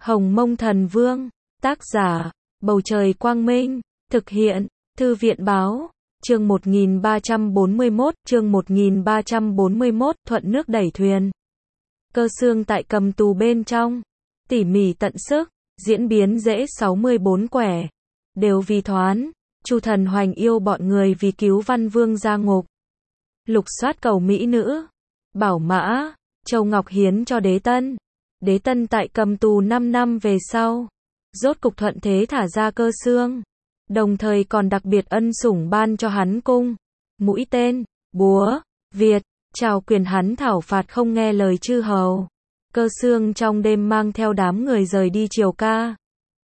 Hồng Mông Thần Vương, tác giả, Bầu Trời Quang Minh, thực hiện, Thư viện Báo, chương 1341, thuận nước đẩy thuyền. Cơ xương tại cầm tù bên trong, tỉ mỉ tận sức, diễn biến dễ 64 quẻ, đều vì thoán, Chu Thần Hoành yêu bọn người vì cứu Văn Vương ra ngục. Lục soát cầu mỹ nữ, bảo mã, Châu Ngọc hiến cho Đế Tân. Đế Tân tại cầm tù 5 năm về sau, rốt cục thuận thế thả ra Cơ xương, đồng thời còn đặc biệt ân sủng ban cho hắn cung, mũi tên, búa, Việt, trao quyền hắn thảo phạt không nghe lời chư hầu. Cơ xương trong đêm mang theo đám người rời đi Triều Ca,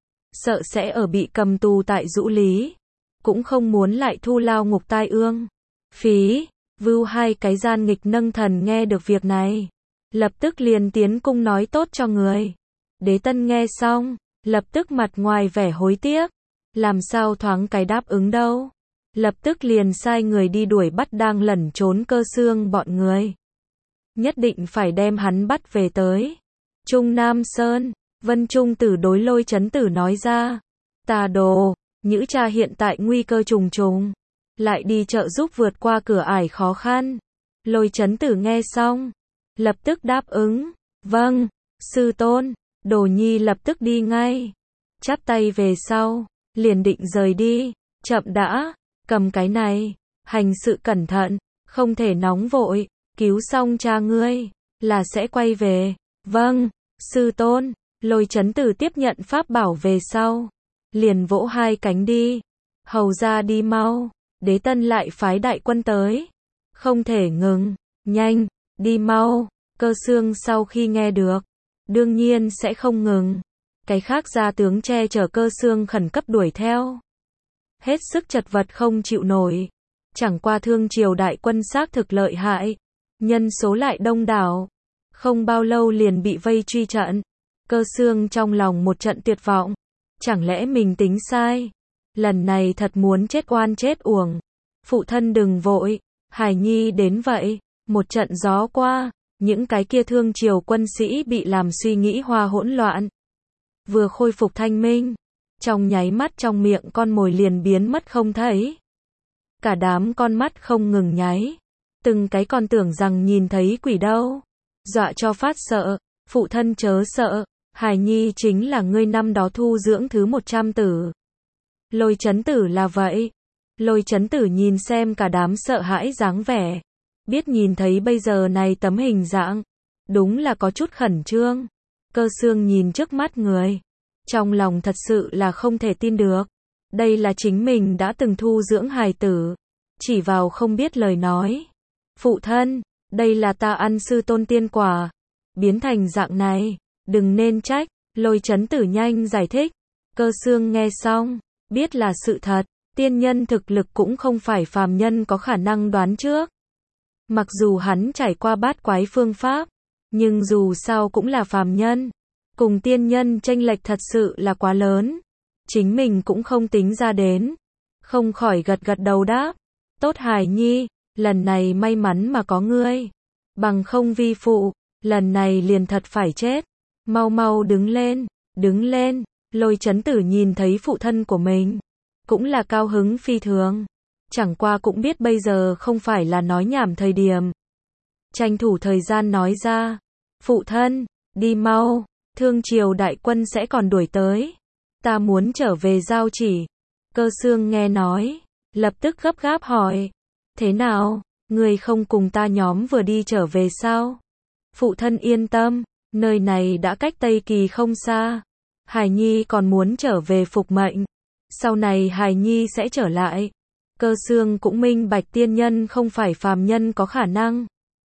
sợ sẽ ở bị cầm tù tại Dũ Lý, cũng không muốn lại thu lao ngục tai ương. Phí, Vưu hai cái gian nghịch nâng thần nghe được việc này, lập tức liền tiến cung nói tốt cho người. Đế Tân nghe xong, lập tức mặt ngoài vẻ hối tiếc, làm sao thoáng cái đáp ứng đâu. Lập tức liền sai người đi đuổi bắt đang lẩn trốn Cơ xương bọn người. Nhất định phải đem hắn bắt về tới Trung Nam Sơn. Vân Trung Tử đối Lôi Chấn Tử nói ra, ta đồ, Nhữ cha hiện tại nguy cơ trùng trùng, lại đi trợ giúp vượt qua cửa ải khó khăn. Lôi Chấn Tử nghe xong, lập tức đáp ứng, vâng, sư tôn. Đồ nhi lập tức đi ngay, chắp tay về sau, liền định rời đi. Chậm đã, cầm cái này, hành sự cẩn thận, không thể nóng vội, cứu xong cha ngươi, là sẽ quay về. Vâng, sư tôn. Lôi Chấn Tử tiếp nhận pháp bảo về sau, liền vỗ hai cánh đi. Hầu ra đi mau. Đế Tân lại phái đại quân tới, không thể ngừng, nhanh, đi mau. Cơ xương sau khi nghe được, đương nhiên sẽ không ngừng. Cái khác gia tướng che chở Cơ xương khẩn cấp đuổi theo, hết sức chật vật không chịu nổi. Chẳng qua Thương Triều đại quân xác thực lợi hại, nhân số lại đông đảo, không bao lâu liền bị vây truy trận. Cơ xương trong lòng một trận tuyệt vọng, chẳng lẽ mình tính sai, lần này thật muốn chết oan chết uổng. Phụ thân đừng vội, Hải Nhi đến vậy. Một trận gió qua, những cái kia Thương Triều quân sĩ bị làm suy nghĩ hoa hỗn loạn, vừa khôi phục thanh minh, trong nháy mắt trong miệng con mồi liền biến mất không thấy. Cả đám con mắt không ngừng nháy, từng cái còn tưởng rằng nhìn thấy quỷ đâu, dọa cho phát sợ. Phụ thân chớ sợ, Hải Nhi chính là ngươi năm đó thu dưỡng thứ 100 tử. Lôi Chấn Tử là vậy. Lôi Chấn Tử nhìn xem cả đám sợ hãi dáng vẻ, biết nhìn thấy bây giờ này tấm hình dạng, đúng là có chút khẩn trương. Cơ xương nhìn trước mắt người, trong lòng thật sự là không thể tin được. Đây là chính mình đã từng thu dưỡng hài tử, chỉ vào không biết lời nói. Phụ thân, đây là ta ăn sư tôn tiên quả, biến thành dạng này, đừng nên trách. Lôi Chấn Tử nhanh giải thích. Cơ xương nghe xong, biết là sự thật, tiên nhân thực lực cũng không phải phàm nhân có khả năng đoán trước. Mặc dù hắn trải qua bát quái phương pháp, nhưng dù sao cũng là phàm nhân, cùng tiên nhân chênh lệch thật sự là quá lớn. Chính mình cũng không tính ra đến, không khỏi gật gật đầu đáp, tốt Hải Nhi, lần này may mắn mà có ngươi, bằng không vi phụ, lần này liền thật phải chết. Mau mau đứng lên, đứng lên. Lôi Chấn Tử nhìn thấy phụ thân của mình, cũng là cao hứng phi thường, chẳng qua cũng biết bây giờ không phải là nói nhảm thời điểm, tranh thủ thời gian nói ra, phụ thân, đi mau, Thương Triều đại quân sẽ còn đuổi tới, ta muốn trở về giao chỉ. Cơ xương nghe nói, lập tức gấp gáp hỏi, thế nào, người không cùng ta nhóm vừa đi trở về sao? Phụ thân yên tâm, nơi này đã cách Tây Kỳ không xa, Hải Nhi còn muốn trở về phục mệnh, sau này Hải Nhi sẽ trở lại. Cơ xương cũng minh bạch tiên nhân không phải phàm nhân có khả năng,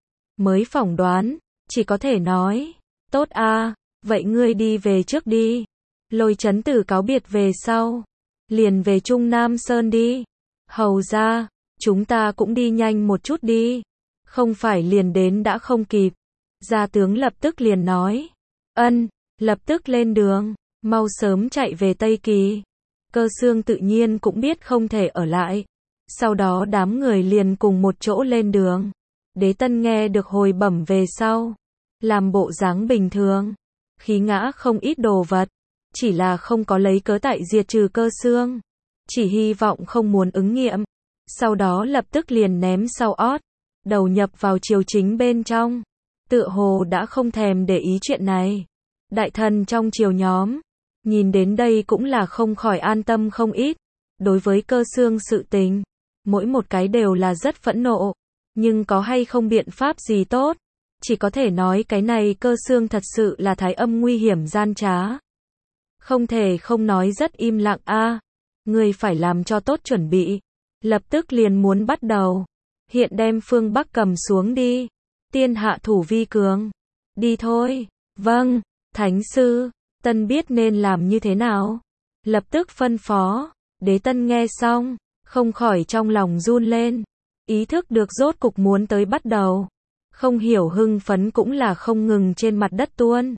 mới phỏng đoán, chỉ có thể nói, tốt a, vậy ngươi đi về trước đi. Lôi Chấn Tử cáo biệt về sau, liền về Trung Nam Sơn đi. Hầu ra, chúng ta cũng đi nhanh một chút đi, không phải liền đến đã không kịp. Gia tướng lập tức liền nói, ân, lập tức lên đường, mau sớm chạy về Tây Kỳ. Cơ xương tự nhiên cũng biết không thể ở lại, sau đó đám người liền cùng một chỗ lên đường. Đế Tân nghe được hồi bẩm về sau, làm bộ dáng bình thường, khí ngã không ít đồ vật, chỉ là không có lấy cớ tại diệt trừ Cơ Xương, chỉ hy vọng không muốn ứng nghiệm, sau đó lập tức liền ném sau ót, đầu nhập vào triều chính bên trong, tựa hồ đã không thèm để ý chuyện này. Đại thần trong triều nhóm, nhìn đến đây cũng là không khỏi an tâm không ít, đối với Cơ Xương sự tình, mỗi một cái đều là rất phẫn nộ, nhưng có hay không biện pháp gì tốt, chỉ có thể nói cái này Cơ Xương thật sự là thái âm nguy hiểm gian trá. Không thể không nói rất im lặng a, người phải làm cho tốt chuẩn bị, lập tức liền muốn bắt đầu, hiện đem phương Bắc cầm xuống đi, tiên hạ thủ vi cường, đi thôi, vâng, thánh sư, Tân biết nên làm như thế nào, lập tức phân phó, Đế Tân nghe xong, không khỏi trong lòng run lên, ý thức được rốt cục muốn tới bắt đầu, không hiểu hưng phấn cũng là không ngừng trên mặt đất tuôn.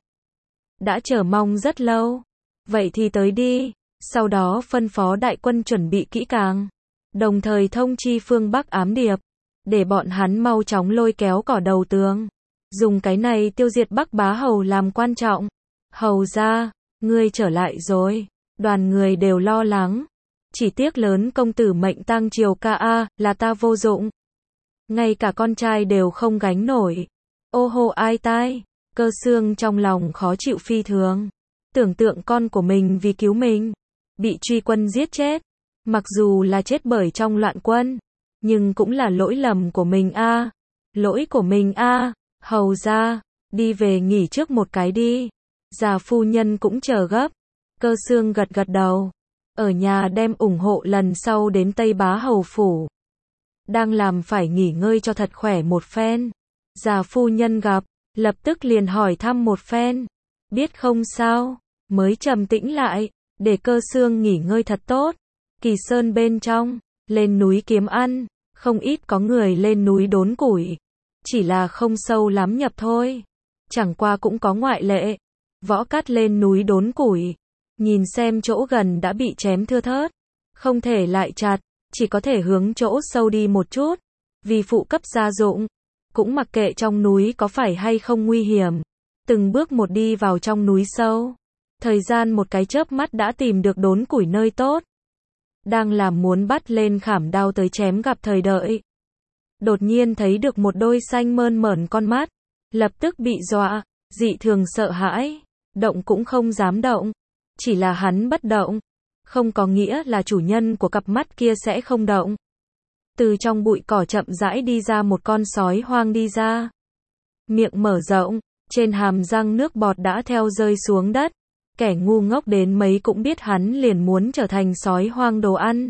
Đã chờ mong rất lâu, vậy thì tới đi, sau đó phân phó đại quân chuẩn bị kỹ càng, đồng thời thông chi phương Bắc ám điệp, để bọn hắn mau chóng lôi kéo cỏ đầu tường, dùng cái này tiêu diệt Bắc Bá Hầu làm quan trọng. Hầu ra, ngươi trở lại rồi, đoàn người đều lo lắng, chỉ tiếc lớn công tử mệnh tang triều ca a, là ta vô dụng. Ngay cả con trai đều không gánh nổi. Ô hô ai tai, Cơ Xương trong lòng khó chịu phi thường. Tưởng tượng con của mình vì cứu mình, bị truy quân giết chết. Mặc dù là chết bởi trong loạn quân, nhưng cũng là lỗi lầm của mình a. Lỗi của mình a, hầu ra, đi về nghỉ trước một cái đi. Già phu nhân cũng chờ gấp. Cơ Xương gật gật đầu. Ở nhà đem ủng hộ lần sau đến Tây Bá Hầu phủ. Đang làm phải nghỉ ngơi cho thật khỏe một phen. Già phu nhân gặp, lập tức liền hỏi thăm một phen. Biết không sao, mới trầm tĩnh lại, để Cơ Xương nghỉ ngơi thật tốt. Kỳ Sơn bên trong, lên núi kiếm ăn, không ít có người lên núi đốn củi. Chỉ là không sâu lắm nhập thôi. Chẳng qua cũng có ngoại lệ. Võ Cát lên núi đốn củi, nhìn xem chỗ gần đã bị chém thưa thớt, không thể lại chặt, chỉ có thể hướng chỗ sâu đi một chút, vì phụ cấp gia dụng, cũng mặc kệ trong núi có phải hay không nguy hiểm, từng bước một đi vào trong núi sâu, thời gian một cái chớp mắt đã tìm được đốn củi nơi tốt, đang làm muốn bắt lên khảm đao tới chém gặp thời đợi, đột nhiên thấy được một đôi xanh mơn mởn con mắt, lập tức bị dọa, dị thường sợ hãi. Động cũng không dám động, chỉ là hắn bất động, không có nghĩa là chủ nhân của cặp mắt kia sẽ không động. Từ trong bụi cỏ chậm rãi đi ra một con sói hoang đi ra. Miệng mở rộng, trên hàm răng nước bọt đã theo rơi xuống đất. Kẻ ngu ngốc đến mấy cũng biết hắn liền muốn trở thành sói hoang đồ ăn.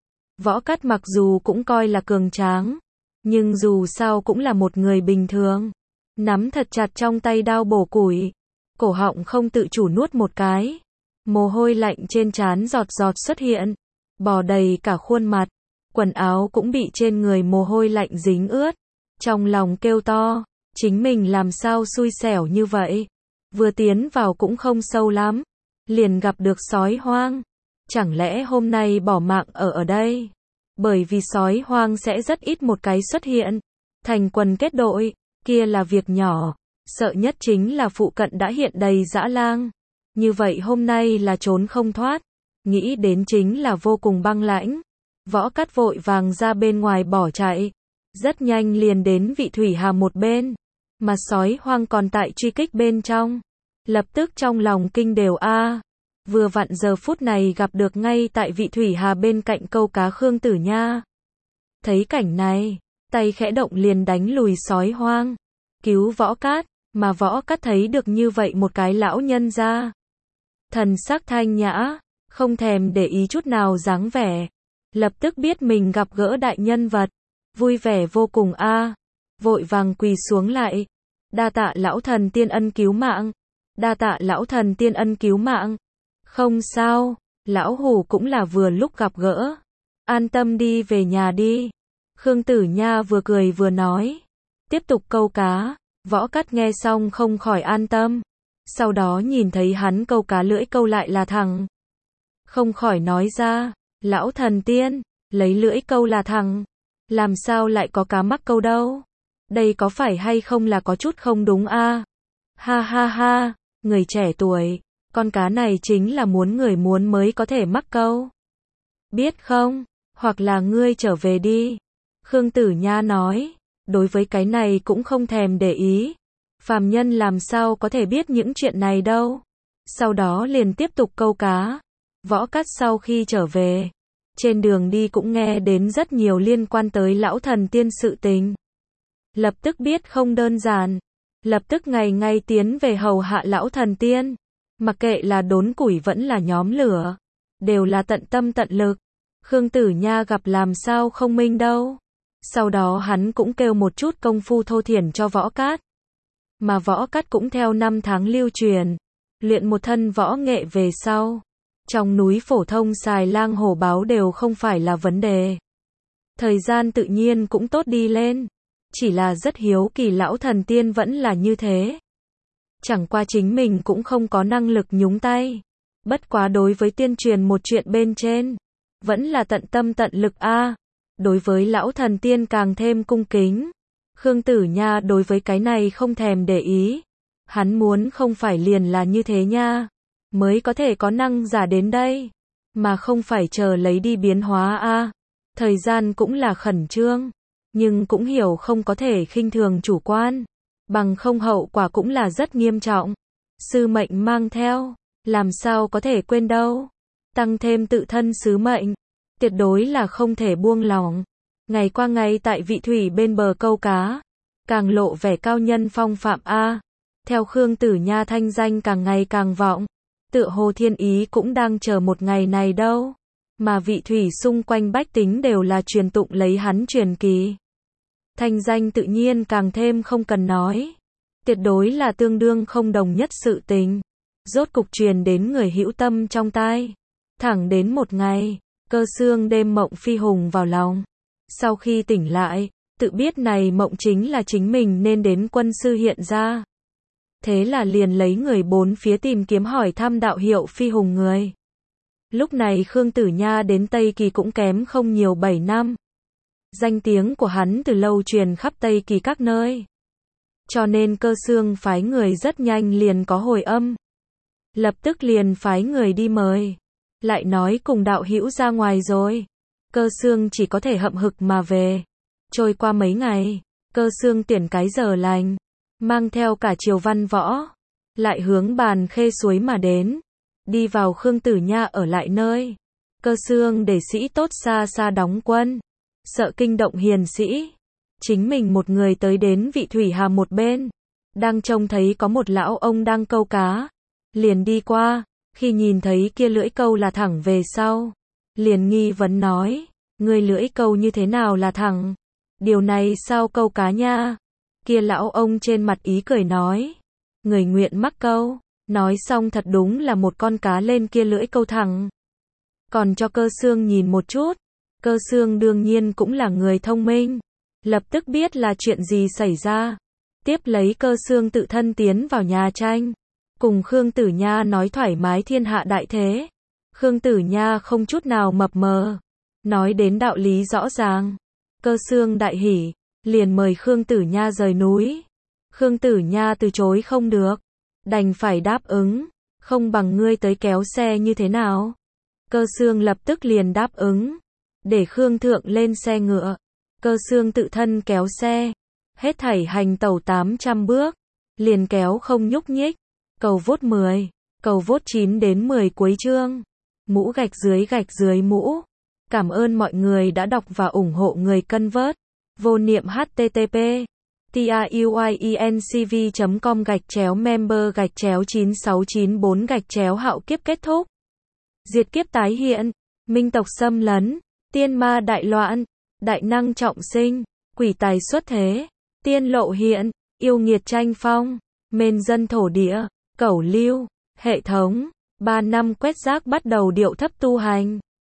Võ Cát mặc dù cũng coi là cường tráng, nhưng dù sao cũng là một người bình thường. Nắm thật chặt trong tay đao bổ củi. Cổ họng không tự chủ nuốt một cái. Mồ hôi lạnh trên trán giọt giọt xuất hiện. Bò đầy cả khuôn mặt. Quần áo cũng bị trên người mồ hôi lạnh dính ướt. Trong lòng kêu to. Chính mình làm sao xui xẻo như vậy. Vừa tiến vào cũng không sâu lắm. Liền gặp được sói hoang. Chẳng lẽ hôm nay bỏ mạng ở đây. Bởi vì sói hoang sẽ rất ít một cái xuất hiện. Thành quần kết đội. Kia là việc nhỏ. Sợ nhất chính là phụ cận đã hiện đầy dã lang. Như vậy hôm nay là trốn không thoát. Nghĩ đến chính là vô cùng băng lãnh. Võ Cát vội vàng ra bên ngoài bỏ chạy. Rất nhanh liền đến vị thủy hà một bên. Mà sói hoang còn tại truy kích bên trong. Lập tức trong lòng kinh đều a. Vừa vặn giờ phút này gặp được ngay tại vị thủy hà bên cạnh câu cá Khương Tử Nha. Thấy cảnh này, tay khẽ động liền đánh lùi sói hoang. Cứu Võ Cát. Mà Võ Cát thấy được như vậy một cái lão nhân ra. Thần sắc thanh nhã, không thèm để ý chút nào dáng vẻ. Lập tức biết mình gặp gỡ đại nhân vật. Vui vẻ vô cùng a. Vội vàng quỳ xuống lại. Đa tạ lão thần tiên ân cứu mạng. Đa tạ lão thần tiên ân cứu mạng. Không sao, lão hủ cũng là vừa lúc gặp gỡ. An tâm đi về nhà đi. Khương Tử Nha vừa cười vừa nói. Tiếp tục câu cá. Võ Cát nghe xong không khỏi an tâm. Sau đó nhìn thấy hắn câu cá lưỡi câu lại là thằng. Không khỏi nói ra, lão thần tiên, lấy lưỡi câu là thằng. Làm sao lại có cá mắc câu đâu? Đây có phải hay không là có chút không đúng a? Ha ha ha, Người trẻ tuổi, con cá này chính là muốn người muốn mới có thể mắc câu. Biết không? Hoặc là ngươi trở về đi. Khương Tử Nha nói, đối với cái này cũng không thèm để ý. Phàm nhân làm sao có thể biết những chuyện này đâu. Sau đó liền tiếp tục câu cá. Võ Cát sau khi trở về, trên đường đi cũng nghe đến rất nhiều liên quan tới lão thần tiên sự tình. Lập tức biết không đơn giản. Lập tức ngày ngày tiến về hầu hạ lão thần tiên. Mặc kệ là đốn củi vẫn là nhóm lửa, đều là tận tâm tận lực. Khương Tử Nha gặp làm sao không minh đâu. Sau đó hắn cũng kêu một chút công phu thô thiển cho Võ Cát. Mà Võ Cát cũng theo năm tháng lưu truyền, luyện một thân võ nghệ về sau. Trong núi phổ thông xài lang hổ báo đều không phải là vấn đề. Thời gian tự nhiên cũng tốt đi lên. Chỉ là rất hiếu kỳ lão thần tiên vẫn là như thế. Chẳng qua chính mình cũng không có năng lực nhúng tay. Bất quá đối với tuyên truyền một chuyện bên trên, vẫn là tận tâm tận lực a. Đối với lão thần tiên càng thêm cung kính. Khương Tử Nha đối với cái này không thèm để ý. Hắn muốn không phải liền là như thế nha, mới có thể có năng giả đến đây, mà không phải chờ lấy đi biến hóa a. Thời gian cũng là khẩn trương, nhưng cũng hiểu không có thể khinh thường chủ quan, bằng không hậu quả cũng là rất nghiêm trọng. Sư mệnh mang theo, làm sao có thể quên đâu. Tăng thêm tự thân sứ mệnh, tuyệt đối là không thể buông lỏng. Ngày qua ngày tại vị thủy bên bờ câu cá, càng lộ vẻ cao nhân phong phạm a. Theo Khương Tử Nha thanh danh càng ngày càng vọng, tựa hồ thiên ý cũng đang chờ một ngày này đâu. Mà vị thủy xung quanh bách tính đều là truyền tụng lấy hắn truyền kỳ. Thanh danh tự nhiên càng thêm không cần nói. Tuyệt đối là tương đương không đồng nhất sự tình. Rốt cục truyền đến người hữu tâm trong tai. Thẳng đến một ngày, Cơ Xương đêm mộng phi hùng vào lòng. Sau khi tỉnh lại, tự biết này mộng chính là chính mình nên đến quân sư hiện ra. Thế là liền lấy người bốn phía tìm kiếm hỏi thăm đạo hiệu phi hùng người. Lúc này Khương Tử Nha đến Tây Kỳ cũng kém không nhiều 7 năm. Danh tiếng của hắn từ lâu truyền khắp Tây Kỳ các nơi. Cho nên Cơ Xương phái người rất nhanh liền có hồi âm. Lập tức liền phái người đi mời. Lại nói cùng đạo hữu ra ngoài rồi. Cơ Xương chỉ có thể hậm hực mà về. Trôi qua mấy ngày, Cơ Xương tuyển cái giờ lành, mang theo cả triều văn võ, lại hướng Bàn Khê suối mà đến. Đi vào Khương Tử Nha ở lại nơi. Cơ Xương để sĩ tốt xa xa đóng quân, sợ kinh động hiền sĩ. Chính mình một người tới đến vị thủy hà một bên, đang trông thấy có một lão ông đang câu cá. Liền đi qua, khi nhìn thấy kia lưỡi câu là thẳng về sau, liền nghi vấn nói, người lưỡi câu như thế nào là thẳng? Điều này sao câu cá nha? Kia lão ông trên mặt ý cười nói, người nguyện mắc câu. Nói xong thật đúng là một con cá lên kia lưỡi câu thẳng. Còn cho Cơ Xương nhìn một chút. Cơ Xương đương nhiên cũng là người thông minh, lập tức biết là chuyện gì xảy ra. Tiếp lấy Cơ Xương tự thân tiến vào nhà tranh, cùng Khương Tử Nha nói thoải mái thiên hạ đại thế. Khương Tử Nha không chút nào mập mờ, nói đến đạo lý rõ ràng. Cơ Xương đại hỉ, liền mời Khương Tử Nha rời núi. Khương Tử Nha từ chối không được, đành phải đáp ứng, không bằng ngươi tới kéo xe như thế nào? Cơ Xương lập tức liền đáp ứng, để Khương Thượng lên xe ngựa. Cơ Xương tự thân kéo xe, hết thảy hành tẩu 800 bước, liền kéo không nhúc nhích. Cầu vốt 10, cầu vốt 9 đến 10 cuối chương. Mũ gạch dưới mũ. Cảm ơn mọi người đã đọc và ủng hộ người cân vớt. Vô niệm http truyencv.com/member/9694 hạo kiếp kết thúc. Diệt kiếp tái hiện, minh tộc xâm lấn, tiên ma đại loạn, đại năng trọng sinh, quỷ tài xuất thế, tiên lộ hiện, yêu nghiệt tranh phong, mên dân thổ địa, cẩu lưu, hệ thống, 3 năm quét rác bắt đầu điệu thấp tu hành.